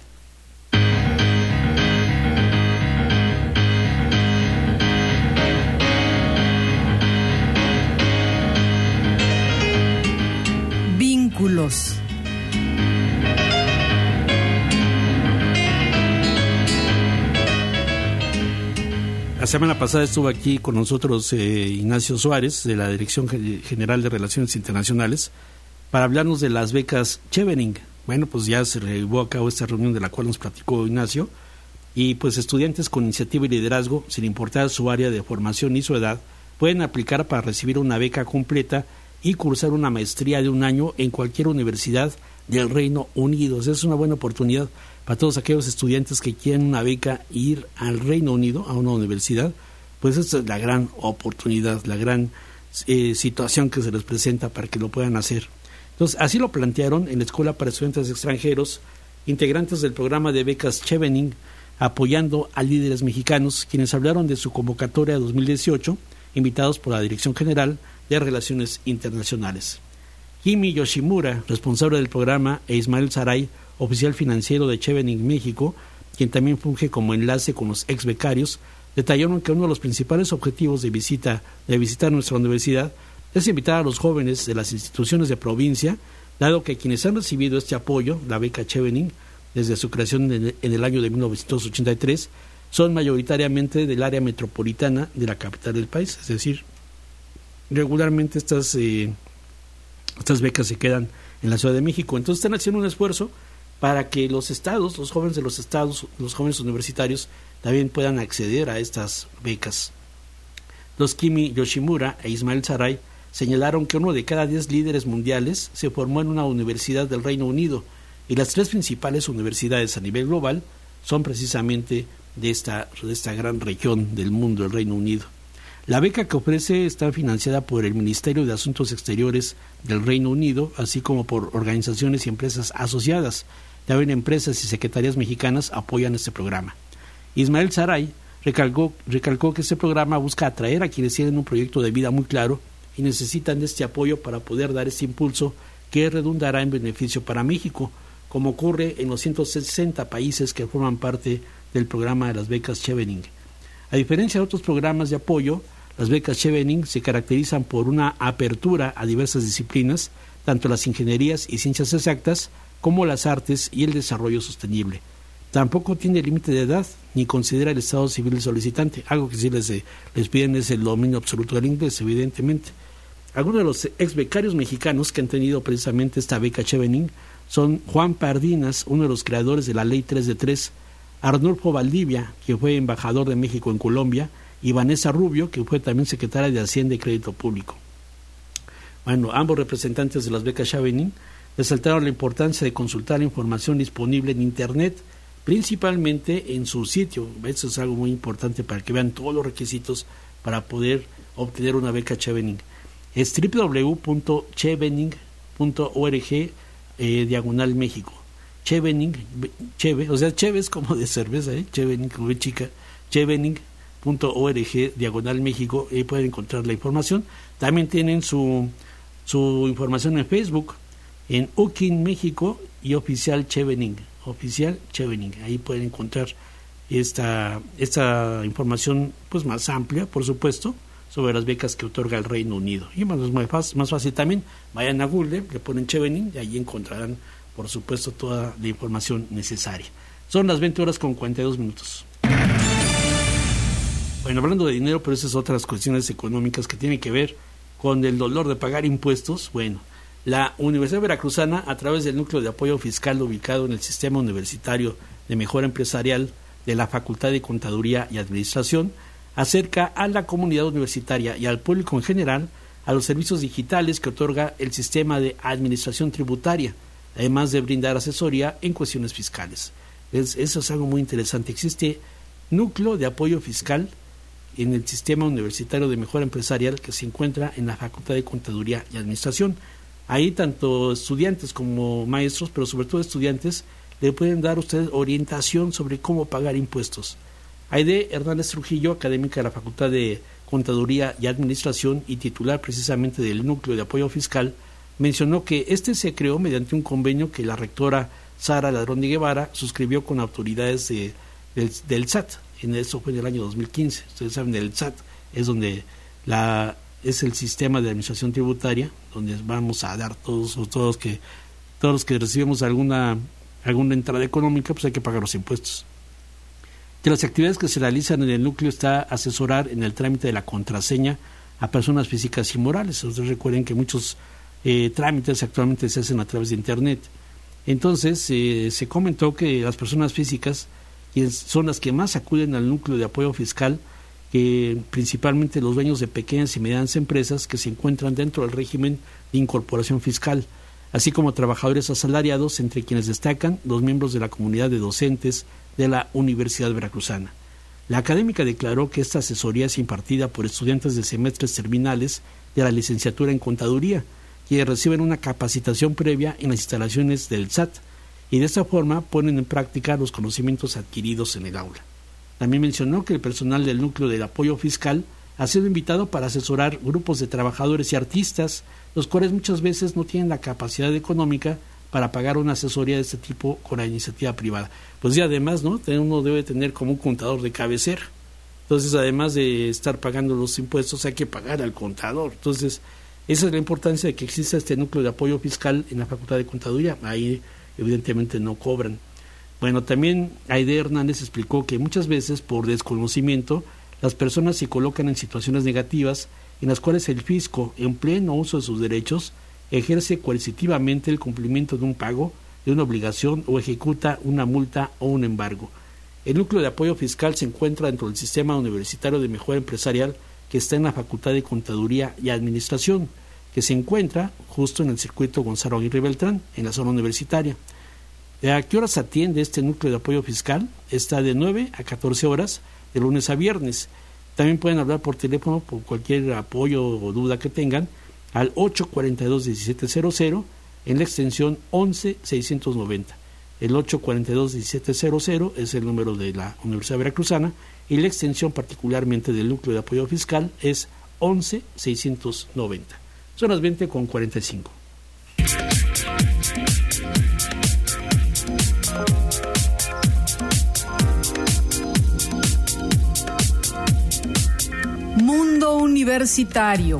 Vínculos. La semana pasada estuvo aquí con nosotros eh, Ignacio Suárez, de la Dirección General de Relaciones Internacionales, para hablarnos de las becas Chevening. Bueno, pues ya se llevó a cabo esta reunión de la cual nos platicó Ignacio, y pues estudiantes con iniciativa y liderazgo, sin importar su área de formación ni su edad, pueden aplicar para recibir una beca completa y cursar una maestría de un año en cualquier universidad del Reino Unido. O sea, es una buena oportunidad para todos aquellos estudiantes que quieren una beca e ir al Reino Unido, a una universidad. Pues esta es la gran oportunidad, la gran eh, situación que se les presenta para que lo puedan hacer. Entonces, así lo plantearon en la Escuela para Estudiantes Extranjeros, integrantes del programa de becas Chevening, apoyando a líderes mexicanos, quienes hablaron de su convocatoria dos mil dieciocho, invitados por la Dirección General de Relaciones Internacionales. Kimi Yoshimura, responsable del programa, e Ismael Saray, oficial financiero de Chevening México, quien también funge como enlace con los ex becarios, detallaron que uno de los principales objetivos de visita de visitar nuestra universidad es invitar a los jóvenes de las instituciones de provincia, dado que quienes han recibido este apoyo, la beca Chevening, desde su creación en el año de mil novecientos ochenta y tres, son mayoritariamente del área metropolitana de la capital del país, es decir, regularmente estas, eh, estas becas se quedan en la Ciudad de México. Entonces están haciendo un esfuerzo para que los estados, los jóvenes de los estados, los jóvenes universitarios, también puedan acceder a estas becas. Los Kimi Yoshimura e Ismael Saray señalaron que uno de cada diez líderes mundiales se formó en una universidad del Reino Unido, y las tres principales universidades a nivel global son precisamente de esta, de esta gran región del mundo, el Reino Unido. La beca que ofrece está financiada por el Ministerio de Asuntos Exteriores del Reino Unido, así como por organizaciones y empresas asociadas. También empresas y secretarías mexicanas apoyan este programa. Ismael Saray recalcó, recalcó que este programa busca atraer a quienes tienen un proyecto de vida muy claro y necesitan de este apoyo para poder dar este impulso que redundará en beneficio para México, como ocurre en los ciento sesenta países que forman parte del programa de las becas Chevening. A diferencia de otros programas de apoyo, las becas Chevening se caracterizan por una apertura a diversas disciplinas, tanto las ingenierías y ciencias exactas como las artes y el desarrollo sostenible. Tampoco tiene límite de edad ni considera el estado civil del solicitante. Algo que sí les, les piden es el dominio absoluto del inglés, evidentemente. Algunos de los ex becarios mexicanos que han tenido precisamente esta beca Chevening son Juan Pardinas, uno de los creadores de la Ley tres de tres, Arnulfo Valdivia, que fue embajador de México en Colombia, y Vanessa Rubio, que fue también secretaria de Hacienda y Crédito Público. Bueno, ambos representantes de las becas Chevening resaltaron la importancia de consultar la información disponible en Internet, principalmente en su sitio. Eso es algo muy importante para que vean todos los requisitos para poder obtener una beca Chevening. Es doble u doble u doble u punto chevening punto org eh, diagonal México. Chevening, cheve, o sea, cheve es como de cerveza, ¿eh? Chevening, como de chica, chevening punto org diagonal México, ahí pueden encontrar la información. También tienen su, su información en Facebook, en U C I N México y Oficial Chevening, Oficial Chevening, ahí pueden encontrar esta, esta información pues más amplia, por supuesto, sobre las becas que otorga el Reino Unido. Y más, más, fácil, más fácil también, vayan a Google, le ponen Chevening y ahí encontrarán, por supuesto, toda la información necesaria. Son las veinte horas con cuarenta y dos minutos. Bueno, hablando de dinero, pero esas otras cuestiones económicas que tienen que ver con el dolor de pagar impuestos. Bueno, la Universidad Veracruzana, a través del Núcleo de Apoyo Fiscal ubicado en el Sistema Universitario de Mejora Empresarial de la Facultad de Contaduría y Administración, acerca a la comunidad universitaria y al público en general a los servicios digitales que otorga el sistema de administración tributaria, además de brindar asesoría en cuestiones fiscales. Es, eso es algo muy interesante. Existe núcleo de apoyo fiscal en el Sistema Universitario de Mejora Empresarial que se encuentra en la Facultad de Contaduría y Administración. Ahí tanto estudiantes como maestros, pero sobre todo estudiantes, le pueden dar a ustedes orientación sobre cómo pagar impuestos. Aide Hernández Trujillo, académica de la Facultad de Contaduría y Administración y titular precisamente del Núcleo de Apoyo Fiscal, mencionó que este se creó mediante un convenio que la rectora Sara Ladrón de Guevara suscribió con autoridades de, del, del S A T. En eso fue en el año dos mil quince. Ustedes saben, el S A T es donde la es el sistema de administración tributaria, donde vamos a dar todos todos que todos los que recibimos alguna alguna entrada económica, pues hay que pagar los impuestos. De las actividades que se realizan en el núcleo está asesorar en el trámite de la contraseña a personas físicas y morales. Ustedes recuerden que muchos eh, trámites actualmente se hacen a través de Internet. Entonces, eh, se comentó que las personas físicas son las que más acuden al núcleo de apoyo fiscal, que principalmente los dueños de pequeñas y medianas empresas que se encuentran dentro del régimen de incorporación fiscal, así como trabajadores asalariados, entre quienes destacan los miembros de la comunidad de docentes de la Universidad Veracruzana. La académica declaró que esta asesoría es impartida por estudiantes de semestres terminales de la licenciatura en Contaduría, que reciben una capacitación previa en las instalaciones del S A T y de esta forma ponen en práctica los conocimientos adquiridos en el aula. También mencionó que el personal del núcleo del apoyo fiscal ha sido invitado para asesorar grupos de trabajadores y artistas, los cuales muchas veces no tienen la capacidad económica para pagar una asesoría de este tipo con la iniciativa privada. Pues y además, ¿no? Uno debe tener como un contador de cabecera. Entonces, además de estar pagando los impuestos, hay que pagar al contador. Entonces, esa es la importancia de que exista este núcleo de apoyo fiscal en la Facultad de Contaduría. Ahí, evidentemente, no cobran. Bueno, también Aide Hernández explicó que muchas veces, por desconocimiento, las personas se colocan en situaciones negativas en las cuales el fisco, en pleno uso de sus derechos, ejerce coercitivamente el cumplimiento de un pago, de una obligación o ejecuta una multa o un embargo. El núcleo de apoyo fiscal se encuentra dentro del sistema universitario de mejora empresarial que está en la Facultad de Contaduría y Administración, que se encuentra justo en el circuito Gonzalo Aguirre Beltrán, en la zona universitaria. ¿A qué horas atiende este núcleo de apoyo fiscal? Está de nueve a catorce horas, de lunes a viernes. También pueden hablar por teléfono por cualquier apoyo o duda que tengan al ocho cuarenta y dos, diecisiete cero cero en la extensión once seiscientos noventa. El ocho cuarenta y dos, diecisiete cero cero es el número de la Universidad Veracruzana y la extensión particularmente del núcleo de apoyo fiscal es once seiscientos noventa. Son las veinte con cuarenta y cinco. Mundo Universitario.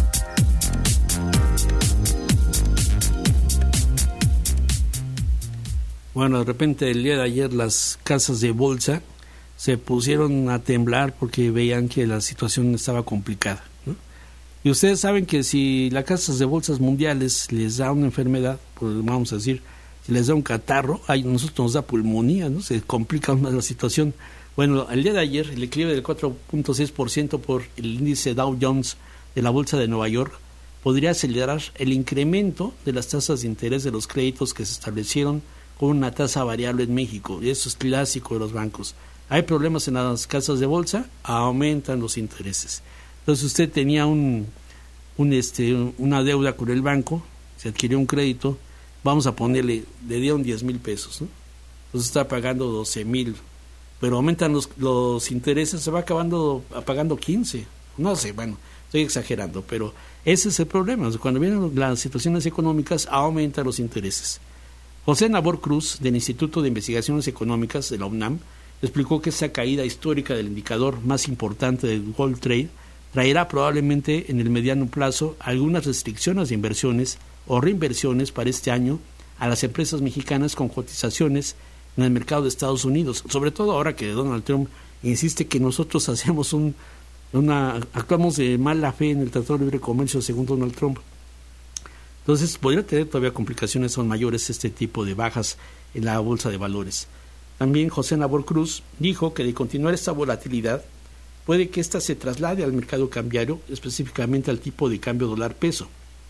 Bueno, de repente el día de ayer las casas de bolsa se pusieron a temblar porque veían que la situación estaba complicada, ¿no? Y ustedes saben que si las casas de bolsas mundiales les da una enfermedad, pues vamos a decir, si les da un catarro, a nosotros nos da pulmonía, ¿no? Se complica más la situación. Bueno, el día de ayer el equilibrio del cuatro punto seis por ciento por el índice Dow Jones de la Bolsa de Nueva York podría acelerar el incremento de las tasas de interés de los créditos que se establecieron con una tasa variable en México, y eso es clásico de los bancos. Hay problemas en las casas de bolsa, aumentan los intereses. Entonces usted tenía un, un este una deuda con el banco, se adquirió un crédito, vamos a ponerle, le dieron diez mil pesos, ¿no? Entonces está pagando doce mil, pero aumentan los, los intereses, se va acabando pagando quince, no sé, bueno, estoy exagerando, pero ese es el problema. Cuando vienen las situaciones económicas, aumentan los intereses. José Nabor Cruz, del Instituto de Investigaciones Económicas de la UNAM, explicó que esa caída histórica del indicador más importante del World Trade traerá probablemente en el mediano plazo algunas restricciones de inversiones o reinversiones para este año a las empresas mexicanas con cotizaciones en el mercado de Estados Unidos, sobre todo ahora que Donald Trump insiste que nosotros hacemos un, una, actuamos de mala fe en el Tratado de Libre Comercio según Donald Trump. Entonces podría tener todavía complicaciones, son mayores este tipo de bajas en la bolsa de valores. También José Nabor Cruz dijo que de continuar esta volatilidad, puede que ésta se traslade al mercado cambiario, específicamente al tipo de cambio dólar-peso.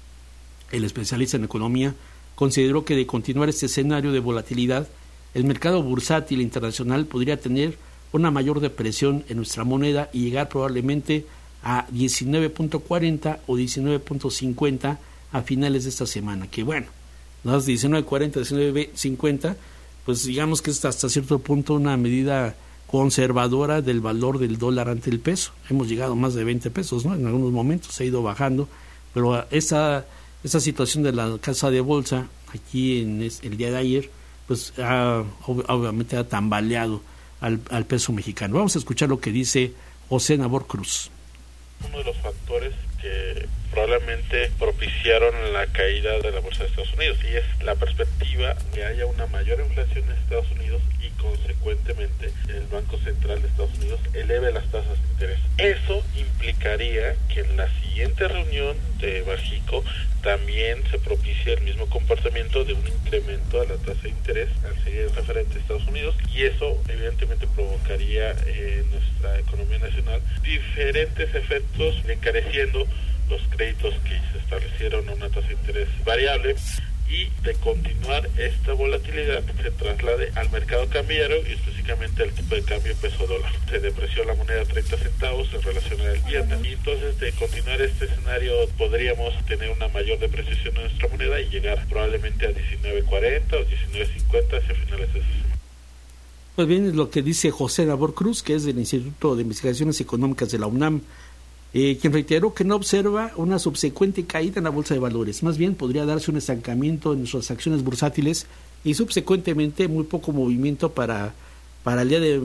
El especialista en economía consideró que de continuar este escenario de volatilidad, el mercado bursátil internacional podría tener una mayor depresión en nuestra moneda y llegar probablemente a diecinueve punto cuarenta o diecinueve punto cincuenta a finales de esta semana, que bueno, las diecinueve cuarenta, diecinueve cincuenta, pues digamos que es hasta cierto punto una medida conservadora del valor del dólar ante el peso. Hemos llegado a más de veinte pesos, ¿no? En algunos momentos se ha ido bajando, pero esa, esa situación de la casa de bolsa aquí en el día de ayer, pues ha, obviamente ha tambaleado al, al peso mexicano. Vamos a escuchar lo que dice José Nabor Cruz. Uno de los factores que probablemente propiciaron la caída de la bolsa de Estados Unidos, y es la perspectiva de que haya una mayor inflación en Estados Unidos y consecuentemente el Banco Central de Estados Unidos eleve las tasas de interés. Eso implicaría que en la siguiente reunión de Bajico también se propicie el mismo comportamiento de un incremento a la tasa de interés al seguir el referente de Estados Unidos, y eso evidentemente provocaría en nuestra economía nacional diferentes efectos, encareciendo los créditos que se establecieron a una tasa de interés variable, y de continuar esta volatilidad se traslade al mercado cambiario y específicamente al tipo de cambio peso dólar. Se depreció la moneda treinta centavos en relación al viernes, y entonces de continuar este escenario podríamos tener una mayor depreciación de nuestra moneda y llegar probablemente a diecinueve cuarenta o diecinueve cincuenta hacia finales de semana. Pues bien, es lo que dice José Nabor Cruz, que es del Instituto de Investigaciones Económicas de la UNAM, eh, quien reiteró que no observa una subsecuente caída en la bolsa de valores. Más bien podría darse un estancamiento en nuestras acciones bursátiles y subsecuentemente muy poco movimiento para, para el día de,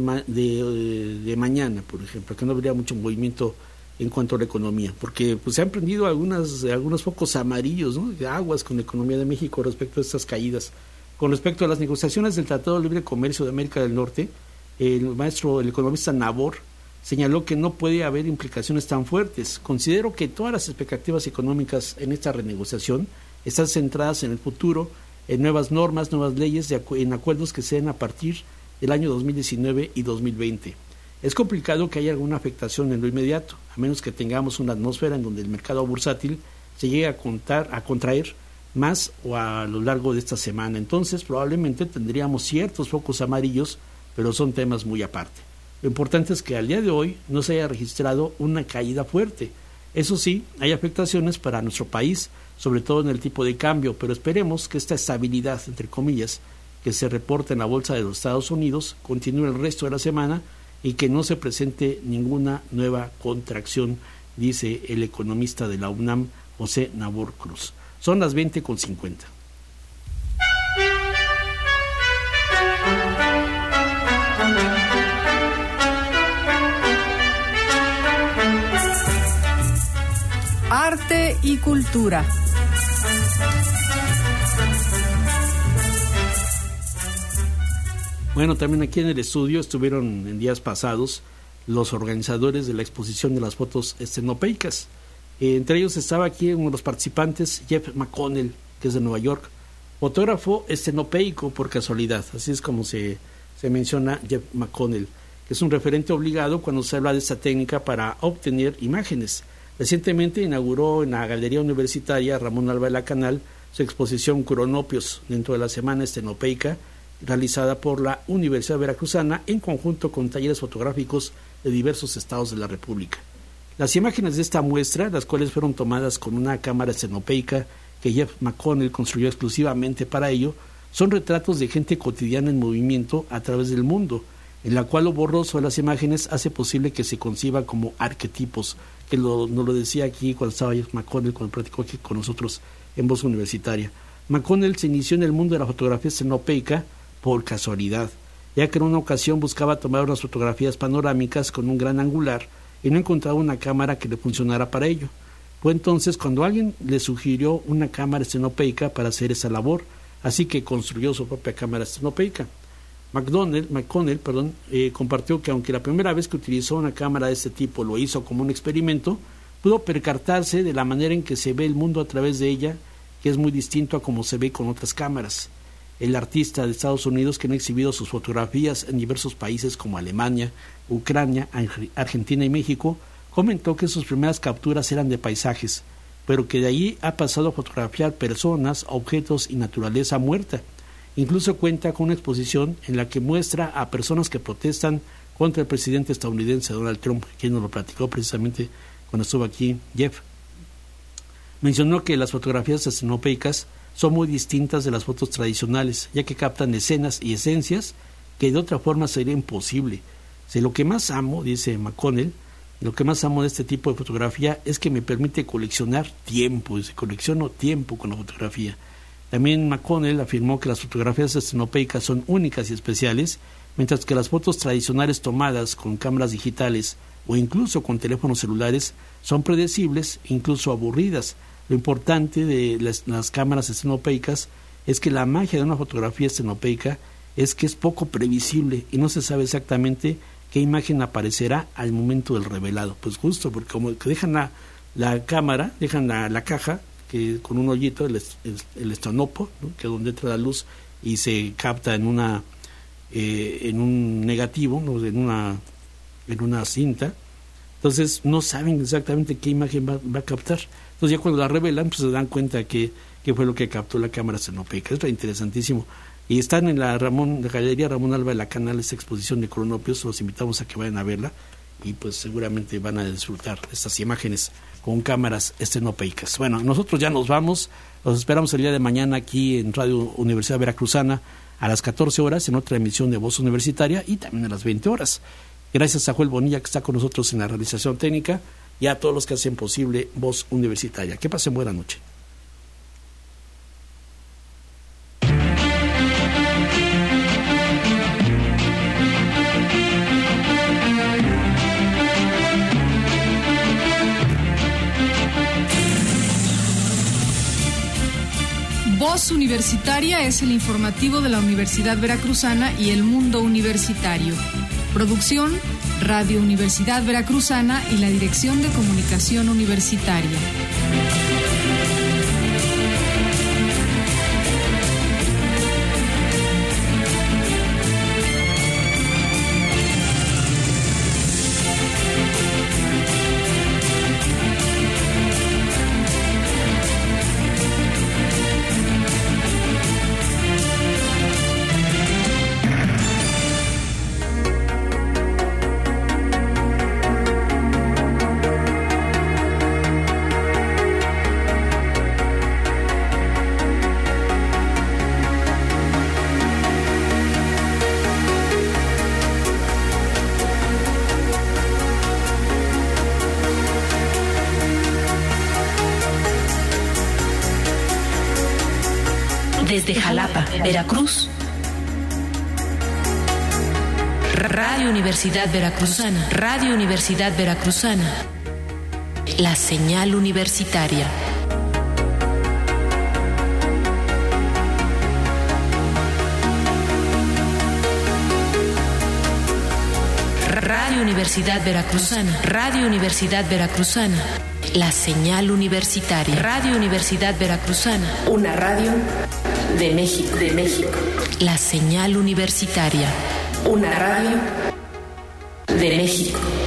de, de mañana, por ejemplo, que no habría mucho movimiento en cuanto a la economía, porque pues se han prendido algunas, algunos focos amarillos, ¿no?, de aguas con la economía de México respecto a estas caídas. Con respecto a las negociaciones del Tratado de Libre Comercio de América del Norte, el maestro, el economista Nabor, señaló que no puede haber implicaciones tan fuertes. Considero que todas las expectativas económicas en esta renegociación están centradas en el futuro, en nuevas normas, nuevas leyes, de acu- en acuerdos que se den a partir del año dos mil diecinueve y dos mil veinte. Es complicado que haya alguna afectación en lo inmediato, a menos que tengamos una atmósfera en donde el mercado bursátil se llegue a, contar, a contraer más o a lo largo de esta semana. Entonces probablemente tendríamos ciertos focos amarillos, pero son temas muy aparte. Lo importante es que al día de hoy no se haya registrado una caída fuerte. Eso sí, hay afectaciones para nuestro país, sobre todo en el tipo de cambio, pero esperemos que esta estabilidad, entre comillas, que se reporta en la bolsa de los Estados Unidos continúe el resto de la semana y que no se presente ninguna nueva contracción, dice el economista de la UNAM, José Nabor Cruz. Son las veinte con cincuenta. Arte y cultura. Bueno, también aquí en el estudio estuvieron en días pasados los organizadores de la exposición de las fotos escenopeicas. Eh, entre ellos estaba aquí uno de los participantes, Jeff McConnell, que es de Nueva York, fotógrafo escenopeico por casualidad, así es como se, se menciona Jeff McConnell, que es un referente obligado cuando se habla de esta técnica para obtener imágenes. Recientemente inauguró en la Galería Universitaria Ramón Alba de la Canal su exposición Cronopios dentro de la Semana Escenopeica, realizada por la Universidad Veracruzana en conjunto con talleres fotográficos de diversos estados de la República. Las imágenes de esta muestra, las cuales fueron tomadas con una cámara escenopeica que Jeff McConnell construyó exclusivamente para ello, son retratos de gente cotidiana en movimiento a través del mundo, en la cual lo borroso de las imágenes hace posible que se conciba como arquetipos, que lo, nos lo decía aquí cuando estaba Jeff McConnell, cuando platicó aquí con nosotros en Voz Universitaria. McConnell se inició en el mundo de la fotografía escenopeica por casualidad, ya que en una ocasión buscaba tomar unas fotografías panorámicas con un gran angular y no encontraba una cámara que le funcionara para ello. Fue entonces cuando alguien le sugirió una cámara escenopeica para hacer esa labor, así que construyó su propia cámara escenopeica. McDonnell, McConnell perdón, eh, compartió que aunque la primera vez que utilizó una cámara de este tipo lo hizo como un experimento, pudo percatarse de la manera en que se ve el mundo a través de ella, que es muy distinto a como se ve con otras cámaras. El artista de Estados Unidos, que ha exhibido sus fotografías en diversos países como Alemania, Ucrania, Argentina y México, comentó que sus primeras capturas eran de paisajes, pero que de allí ha pasado a fotografiar personas, objetos y naturaleza muerta. Incluso cuenta con una exposición en la que muestra a personas que protestan contra el presidente estadounidense Donald Trump, quien nos lo platicó precisamente cuando estuvo aquí Jeff. Mencionó que las fotografías escenopeicas son muy distintas de las fotos tradicionales, ya que captan escenas y esencias que de otra forma sería imposible. Si lo que más amo, dice McConnell, lo que más amo de este tipo de fotografía es que me permite coleccionar tiempo, dice, colecciono tiempo con la fotografía. También McConnell afirmó que las fotografías estenopeicas son únicas y especiales, mientras que las fotos tradicionales tomadas con cámaras digitales o incluso con teléfonos celulares son predecibles e incluso aburridas. Lo importante de las, las cámaras estenopeicas es que la magia de una fotografía estenopeica es que es poco previsible y no se sabe exactamente qué imagen aparecerá al momento del revelado. Pues justo, porque como que dejan la, la cámara, dejan la, la caja que con un hoyito, el, el, el estonopo, ¿no? Que es donde entra la luz y se capta en una eh, en un negativo, ¿no? en una en una cinta. Entonces no saben exactamente qué imagen va, va a captar. Entonces ya cuando la revelan, pues se dan cuenta que, que fue lo que captó la cámara estenopeica. Es interesantísimo. Y están en la Ramón, la Galería Ramón Alba de la Canal, esta exposición de cronopios. Los invitamos a que vayan a verla y pues seguramente van a disfrutar estas imágenes con cámaras estenopeicas. Bueno, nosotros ya nos vamos. Los esperamos el día de mañana aquí en Radio Universidad Veracruzana a las catorce horas en otra emisión de Voz Universitaria y también a las veinte horas. Gracias a Joel Bonilla que está con nosotros en la realización técnica y a todos los que hacen posible Voz Universitaria. Que pasen buena noche. Voz Universitaria es el informativo de la Universidad Veracruzana y el mundo universitario. Producción, Radio Universidad Veracruzana y la Dirección de Comunicación Universitaria. Desde Jalapa, Veracruz, Radio Universidad Veracruzana, Radio Universidad Veracruzana, la señal universitaria. Radio Universidad Veracruzana, Radio Universidad Veracruzana, la señal universitaria. Radio Universidad Veracruzana, una radio de México, de México. La señal universitaria, una radio de México.